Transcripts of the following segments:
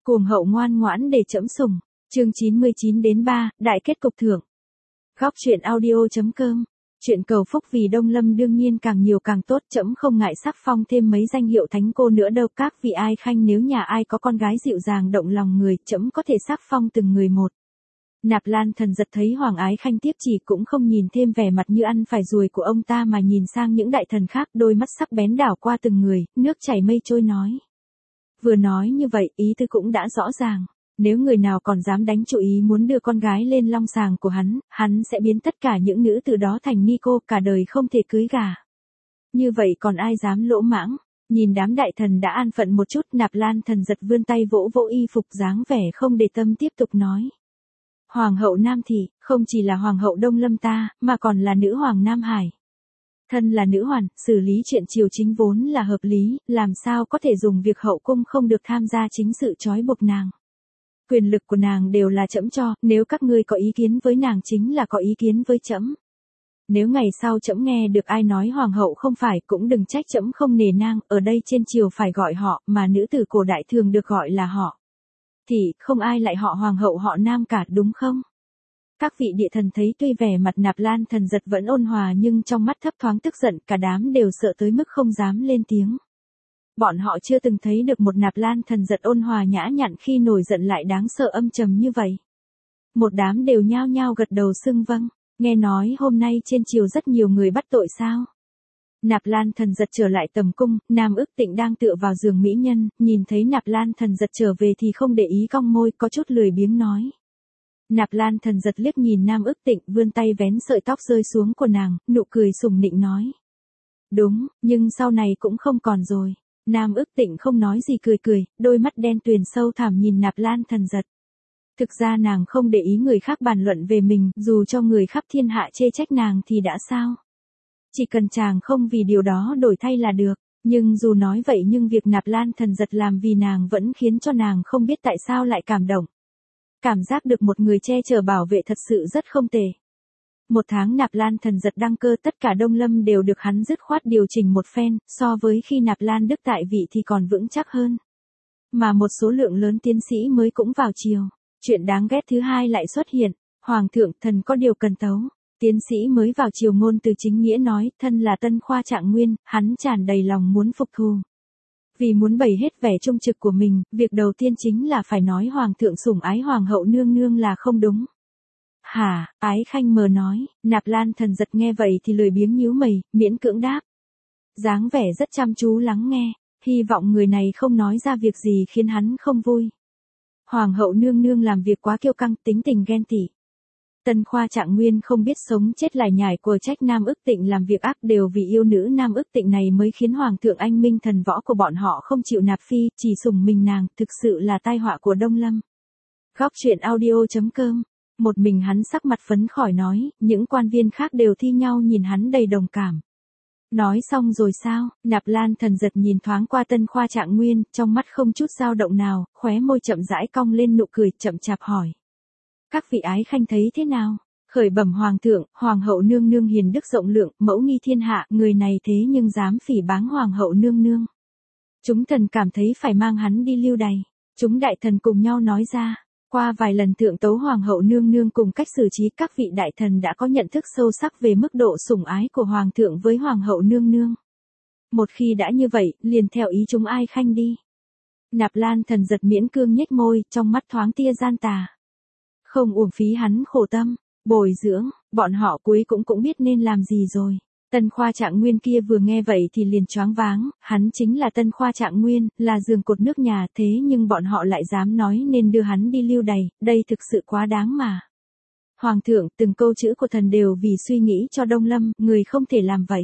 Cuồng hậu ngoan ngoãn để trẫm sủng. Chương 99-3, đại kết cục thưởng. Góc truyện audio.com. Chuyện cầu phúc vì Đông Lâm đương nhiên càng nhiều càng tốt, trẫm không ngại sắc phong thêm mấy danh hiệu thánh cô nữa đâu. Các vị ai khanh, nếu nhà ai có con gái dịu dàng động lòng người, trẫm có thể sắc phong từng người một. Nạp Lan Thần Giật thấy Hoàng Ái Khanh tiếp chỉ cũng không nhìn thêm vẻ mặt như ăn phải ruồi của ông ta mà nhìn sang những đại thần khác, đôi mắt sắc bén đảo qua từng người, nước chảy mây trôi nói. Vừa nói như vậy, ý tư cũng đã rõ ràng. Nếu người nào còn dám đánh chủ ý muốn đưa con gái lên long sàng của hắn sẽ biến tất cả những nữ từ đó thành ni cô, cả đời không thể cưới gả. Như vậy còn ai dám lỗ mãng? Nhìn đám đại thần đã an phận một chút, Nạp Lan Thần Giật vươn tay vỗ vỗ y phục dáng vẻ không để tâm tiếp tục nói. Hoàng hậu Nam Thị, không chỉ là hoàng hậu Đông Lâm ta, mà còn là nữ hoàng Nam Hải. Thân là nữ hoàn, xử lý chuyện triều chính vốn là hợp lý, làm sao có thể dùng việc hậu cung không được tham gia chính sự trói buộc nàng. Quyền lực của nàng đều là trẫm cho, nếu các ngươi có ý kiến với nàng chính là có ý kiến với trẫm. Nếu ngày sau trẫm nghe được ai nói hoàng hậu không phải, cũng đừng trách trẫm không nể nang, ở đây trên triều phải gọi họ, mà nữ tử cổ đại thường được gọi là họ. Thì, không ai lại họ hoàng hậu họ Nam cả, đúng không? Các vị địa thần thấy tuy vẻ mặt Nạp Lan Thần Giật vẫn ôn hòa nhưng trong mắt thấp thoáng tức giận, cả đám đều sợ tới mức không dám lên tiếng. Bọn họ chưa từng thấy được một Nạp Lan Thần Giật ôn hòa nhã nhặn khi nổi giận lại đáng sợ âm trầm như vậy. Một đám đều nhao nhao gật đầu xưng vâng. Nghe nói hôm nay trên triều rất nhiều người bắt tội sao? Nạp Lan Thần Giật trở lại tầm cung, Nam Ức Tịnh đang tựa vào giường mỹ nhân, nhìn thấy Nạp Lan Thần Giật trở về thì không để ý, cong môi, có chút lười biếng nói. Nạp Lan Thần Giật liếc nhìn Nam Ức Tịnh, vươn tay vén sợi tóc rơi xuống của nàng, nụ cười sủng nịnh nói. Đúng, nhưng sau này cũng không còn rồi. Nam Ức Tịnh không nói gì, cười, đôi mắt đen tuyền sâu thẳm nhìn Nạp Lan Thần Giật. Thực ra nàng không để ý người khác bàn luận về mình, dù cho người khắp thiên hạ chê trách nàng thì đã sao? Chỉ cần chàng không vì điều đó đổi thay là được. Nhưng dù nói vậy nhưng việc Nạp Lan Thần Giật làm vì nàng vẫn khiến cho nàng không biết tại sao lại cảm động. Cảm giác được một người che chở bảo vệ thật sự rất không tệ. Một tháng Nạp Lan Thần Giật đăng cơ, tất cả Đông Lâm đều được hắn dứt khoát điều chỉnh một phen, so với khi Nạp Lan Đức tại vị thì còn vững chắc hơn. Mà một số lượng lớn tiến sĩ mới cũng vào triều. Chuyện đáng ghét thứ hai lại xuất hiện. Hoàng thượng, thần có điều cần tấu. Tiến sĩ mới vào triều ngôn từ chính nghĩa nói, thân là Tân Khoa Trạng Nguyên, hắn tràn đầy lòng muốn phục thù. Vì muốn bày hết vẻ trung trực của mình, việc đầu tiên chính là phải nói hoàng thượng sủng ái hoàng hậu nương nương là không đúng. Hả? Ái Khanh mờ nói. Nạp Lan Thần Giật nghe vậy thì lười biếng nhíu mày, miễn cưỡng đáp. Dáng vẻ rất chăm chú lắng nghe, hy vọng người này không nói ra việc gì khiến hắn không vui. Hoàng hậu nương nương làm việc quá kiêu căng, tính tình ghen tị. Tân Khoa Trạng Nguyên không biết sống chết lải nhải của trách Nam Ức Tịnh làm việc ác, đều vì yêu nữ Nam Ức Tịnh này mới khiến Hoàng thượng anh minh thần võ của bọn họ không chịu nạp phi, chỉ sủng mình nàng, thực sự là tai họa của Đông Lâm. Góc truyện audio.com. Một mình hắn sắc mặt phấn khởi nói, những quan viên khác đều thi nhau nhìn hắn đầy đồng cảm. Nói xong rồi sao? Nạp Lan Thần Giật nhìn thoáng qua Tân Khoa Trạng Nguyên, trong mắt không chút dao động nào, khóe môi chậm rãi cong lên nụ cười, chậm chạp hỏi. Các vị ái khanh thấy thế nào? Khởi bẩm hoàng thượng, hoàng hậu nương nương hiền đức rộng lượng, mẫu nghi thiên hạ, người này thế nhưng dám phỉ báng hoàng hậu nương nương. Chúng thần cảm thấy phải mang hắn đi lưu đày. Chúng đại thần cùng nhau nói ra. Qua vài lần thượng tấu hoàng hậu nương nương cùng cách xử trí, các vị đại thần đã có nhận thức sâu sắc về mức độ sủng ái của hoàng thượng với hoàng hậu nương nương. Một khi đã như vậy, liền theo ý chúng ai khanh đi. Nạp Lan Thần Giật miễn cương nhếch môi, trong mắt thoáng tia gian tà. Không uổng phí hắn khổ tâm, bồi dưỡng, bọn họ cuối cũng biết nên làm gì rồi. Tân Khoa Trạng Nguyên kia vừa nghe vậy thì liền choáng váng, hắn chính là Tân Khoa Trạng Nguyên, là giường cột nước nhà, thế nhưng bọn họ lại dám nói nên đưa hắn đi lưu đày, đây thực sự quá đáng mà. Hoàng thượng, từng câu chữ của thần đều vì suy nghĩ cho Đông Lâm, người không thể làm vậy.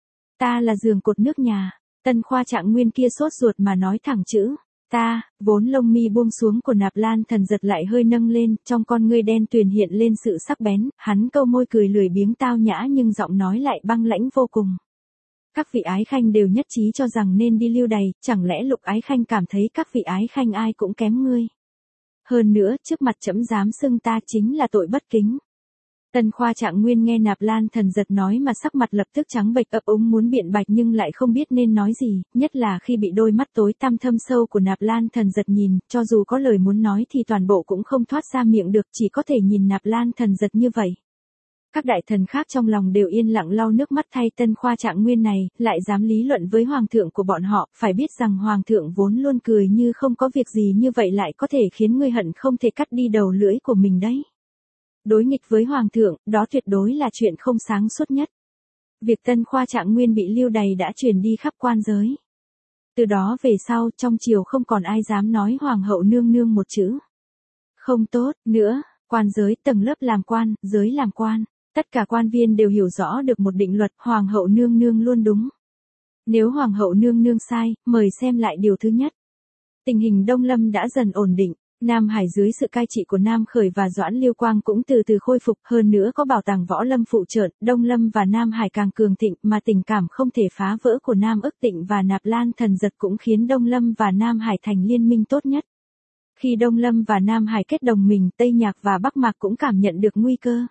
Ta là giường cột nước nhà. Tân Khoa Trạng Nguyên kia sốt ruột mà nói thẳng chữ. Ta, vốn lông mi buông xuống của Nạp Lan Thần Giật lại hơi nâng lên, trong con ngươi đen tuyền hiện lên sự sắc bén, hắn câu môi cười lười biếng tao nhã nhưng giọng nói lại băng lãnh vô cùng. Các vị ái khanh đều nhất trí cho rằng nên đi lưu đày, chẳng lẽ Lục ái khanh cảm thấy các vị ái khanh ai cũng kém ngươi? Hơn nữa, trước mặt trẫm dám xưng ta chính là tội bất kính. Tân Khoa Trạng Nguyên nghe Nạp Lan Thần Giật nói mà sắc mặt lập tức trắng bệch, ấp úng muốn biện bạch nhưng lại không biết nên nói gì, nhất là khi bị đôi mắt tối tăm thâm sâu của Nạp Lan Thần Giật nhìn, cho dù có lời muốn nói thì toàn bộ cũng không thoát ra miệng được, chỉ có thể nhìn Nạp Lan Thần Giật như vậy. Các đại thần khác trong lòng đều yên lặng lau nước mắt thay Tân Khoa Trạng Nguyên này, lại dám lý luận với hoàng thượng của bọn họ, phải biết rằng hoàng thượng vốn luôn cười như không có việc gì, như vậy lại có thể khiến người hận không thể cắt đi đầu lưỡi của mình đấy. Đối nghịch với hoàng thượng, đó tuyệt đối là chuyện không sáng suốt nhất. Việc Tân Khoa Trạng Nguyên bị lưu đày đã truyền đi khắp quan giới. Từ đó về sau, trong triều không còn ai dám nói hoàng hậu nương nương một chữ không tốt nữa. Quan giới, tầng lớp làm quan, giới làm quan, tất cả quan viên đều hiểu rõ được một định luật, hoàng hậu nương nương luôn đúng. Nếu hoàng hậu nương nương sai, mời xem lại điều thứ nhất. Tình hình Đông Lâm đã dần ổn định. Nam Hải dưới sự cai trị của Nam Khởi và Doãn Lưu Quang cũng từ từ khôi phục, hơn nữa có bảo tàng Võ Lâm phụ trợ, Đông Lâm và Nam Hải càng cường thịnh, mà tình cảm không thể phá vỡ của Nam Ức Tịnh và Nạp Lan Thần Giật cũng khiến Đông Lâm và Nam Hải thành liên minh tốt nhất. Khi Đông Lâm và Nam Hải kết đồng minh, Tây Nhạc và Bắc Mạc cũng cảm nhận được nguy cơ.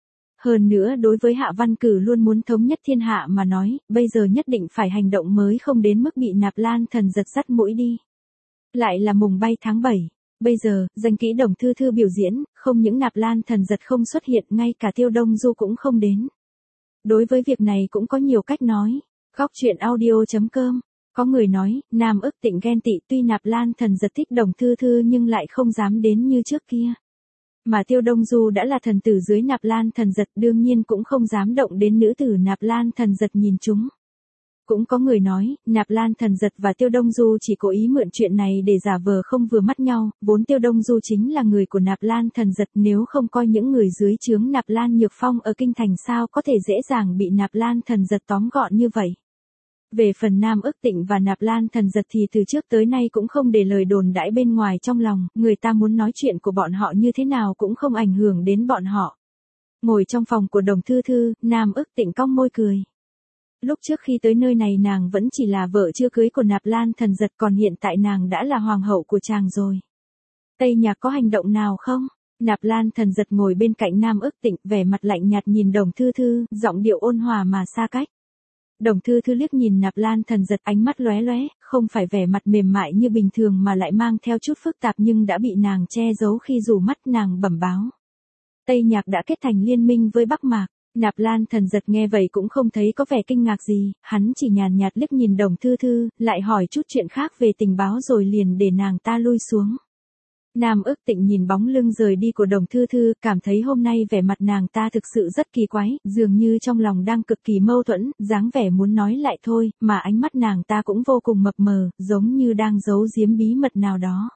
Hơn nữa đối với Hạ Văn Cử luôn muốn thống nhất thiên hạ mà nói, bây giờ nhất định phải hành động mới không đến mức bị Nạp Lan Thần Giật dắt mũi đi. Lại là mùng bay tháng 7. Bây giờ, danh kỹ Đồng Thư Thư biểu diễn, không những Nạp Lan Thần Giật không xuất hiện, ngay cả Tiêu Đông Du cũng không đến. Đối với việc này cũng có nhiều cách nói. Góc truyện audio.com. Có người nói, Nam Ức Tịnh ghen tị, tuy Nạp Lan Thần Giật thích Đồng Thư Thư nhưng lại không dám đến như trước kia. Mà Tiêu Đông Du đã là thần tử dưới Nạp Lan Thần Giật, đương nhiên cũng không dám động đến nữ tử Nạp Lan Thần Giật nhìn chúng. Cũng có người nói, Nạp Lan Thần Giật và Tiêu Đông Du chỉ cố ý mượn chuyện này để giả vờ không vừa mắt nhau, vốn Tiêu Đông Du chính là người của Nạp Lan Thần Giật, nếu không coi những người dưới trướng Nạp Lan Nhược Phong ở kinh thành sao có thể dễ dàng bị Nạp Lan Thần Giật tóm gọn như vậy. Về phần Nam Ức Tịnh và Nạp Lan Thần Giật thì từ trước tới nay cũng không để lời đồn đãi bên ngoài trong lòng, người ta muốn nói chuyện của bọn họ như thế nào cũng không ảnh hưởng đến bọn họ. Ngồi trong phòng của Đồng Thư Thư, Nam Ức Tịnh cong môi cười. Lúc trước khi tới nơi này nàng vẫn chỉ là vợ chưa cưới của Nạp Lan Thần Giật, còn hiện tại nàng đã là hoàng hậu của chàng rồi. Tây Nhạc có hành động nào không? Nạp Lan Thần Giật ngồi bên cạnh Nam Ức Tịnh, vẻ mặt lạnh nhạt nhìn Đồng Thư Thư, giọng điệu ôn hòa mà xa cách. Đồng Thư Thư liếc nhìn Nạp Lan Thần Giật, ánh mắt lóe lóe, không phải vẻ mặt mềm mại như bình thường mà lại mang theo chút phức tạp nhưng đã bị nàng che giấu khi rủ mắt, nàng bẩm báo. Tây Nhạc đã kết thành liên minh với Bắc Mạc. Nạp Lan Thần Giật nghe vậy cũng không thấy có vẻ kinh ngạc gì, hắn chỉ nhàn nhạt liếc nhìn Đồng Thư Thư, lại hỏi chút chuyện khác về tình báo rồi liền để nàng ta lui xuống. Nam Ức Tịnh nhìn bóng lưng rời đi của Đồng Thư Thư, cảm thấy hôm nay vẻ mặt nàng ta thực sự rất kỳ quái, dường như trong lòng đang cực kỳ mâu thuẫn, dáng vẻ muốn nói lại thôi, mà ánh mắt nàng ta cũng vô cùng mập mờ, giống như đang giấu giếm bí mật nào đó.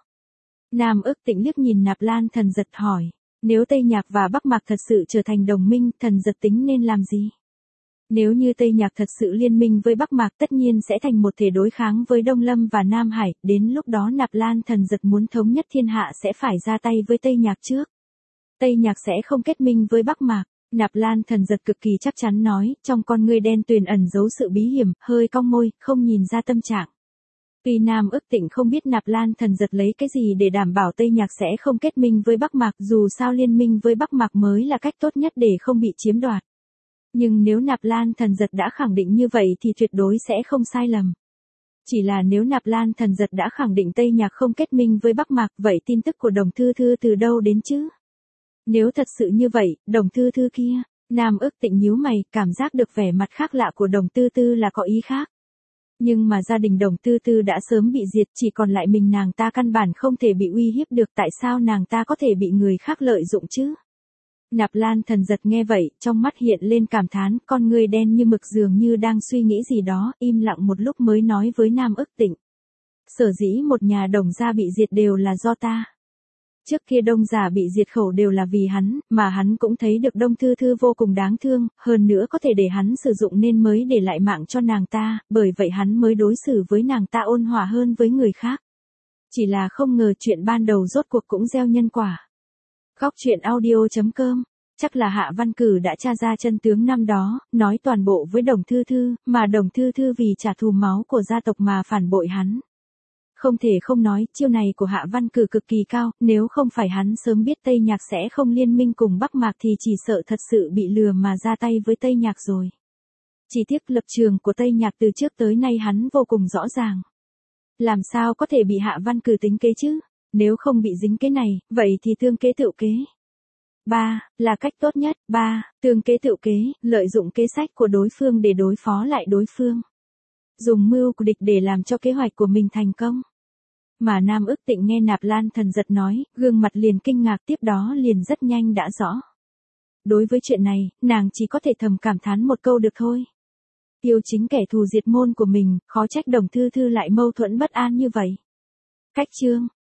Nam Ức Tịnh liếc nhìn Nạp Lan Thần Giật hỏi, nếu Tây Nhạc và Bắc Mạc thật sự trở thành đồng minh, Thần Giật tính nên làm gì? Nếu như Tây Nhạc thật sự liên minh với Bắc Mạc tất nhiên sẽ thành một thể đối kháng với Đông Lâm và Nam Hải, đến lúc đó Nạp Lan Thần Giật muốn thống nhất thiên hạ sẽ phải ra tay với Tây Nhạc trước. Tây Nhạc sẽ không kết minh với Bắc Mạc. Nạp Lan Thần Giật cực kỳ chắc chắn nói, trong con ngươi đen tuyền ẩn giấu sự bí hiểm, hơi cong môi, không nhìn ra tâm trạng. Tuy Nam Ức Tịnh không biết Nạp Lan Thần Giật lấy cái gì để đảm bảo Tây Nhạc sẽ không kết minh với Bắc Mạc, dù sao liên minh với Bắc Mạc mới là cách tốt nhất để không bị chiếm đoạt. Nhưng nếu Nạp Lan Thần Giật đã khẳng định như vậy thì tuyệt đối sẽ không sai lầm. Chỉ là nếu Nạp Lan Thần Giật đã khẳng định Tây Nhạc không kết minh với Bắc Mạc, vậy tin tức của Đồng Thư Thư từ đâu đến chứ? Nếu thật sự như vậy, Đồng Thư Thư kia, Nam Ức Tịnh nhíu mày, cảm giác được vẻ mặt khác lạ của Đồng Thư Thư là có ý khác. Nhưng mà gia đình Đồng Thư Thư đã sớm bị diệt, chỉ còn lại mình nàng ta căn bản không thể bị uy hiếp được, tại sao nàng ta có thể bị người khác lợi dụng chứ? Nạp Lan Thần Giật nghe vậy, trong mắt hiện lên cảm thán, con người đen như mực dường như đang suy nghĩ gì đó, im lặng một lúc mới nói với Nam Ức Tịnh. Sở dĩ một nhà Đồng gia bị diệt đều là do ta. Trước kia Đông gia bị diệt khẩu đều là vì hắn, mà hắn cũng thấy được Đồng Thư Thư vô cùng đáng thương, hơn nữa có thể để hắn sử dụng nên mới để lại mạng cho nàng ta, bởi vậy hắn mới đối xử với nàng ta ôn hòa hơn với người khác. Chỉ là không ngờ chuyện ban đầu rốt cuộc cũng gieo nhân quả. Góc truyện audio.com. Chắc là Hạ Văn Cử đã tra ra chân tướng năm đó, nói toàn bộ với Đồng Thư Thư, mà Đồng Thư Thư vì trả thù máu của gia tộc mà phản bội hắn. Không thể không nói, chiêu này của Hạ Văn Cử cực kỳ cao, nếu không phải hắn sớm biết Tây Nhạc sẽ không liên minh cùng Bắc Mạc thì chỉ sợ thật sự bị lừa mà ra tay với Tây Nhạc rồi. Chỉ tiếc lập trường của Tây Nhạc từ trước tới nay hắn vô cùng rõ ràng. Làm sao có thể bị Hạ Văn Cử tính kế chứ? Nếu không bị dính kế này, vậy thì tương kế tựu kế. 3. Là cách tốt nhất. 3. Tương kế tựu kế, lợi dụng kế sách của đối phương để đối phó lại đối phương. Dùng mưu của địch để làm cho kế hoạch của mình thành công. Mà Nam Ức Tịnh nghe Nạp Lan Thần Giật nói, gương mặt liền kinh ngạc, tiếp đó liền rất nhanh đã rõ. Đối với chuyện này, nàng chỉ có thể thầm cảm thán một câu được thôi. Yêu chính kẻ thù diệt môn của mình, khó trách Đồng Thư Thư lại mâu thuẫn bất an như vậy. Cách chương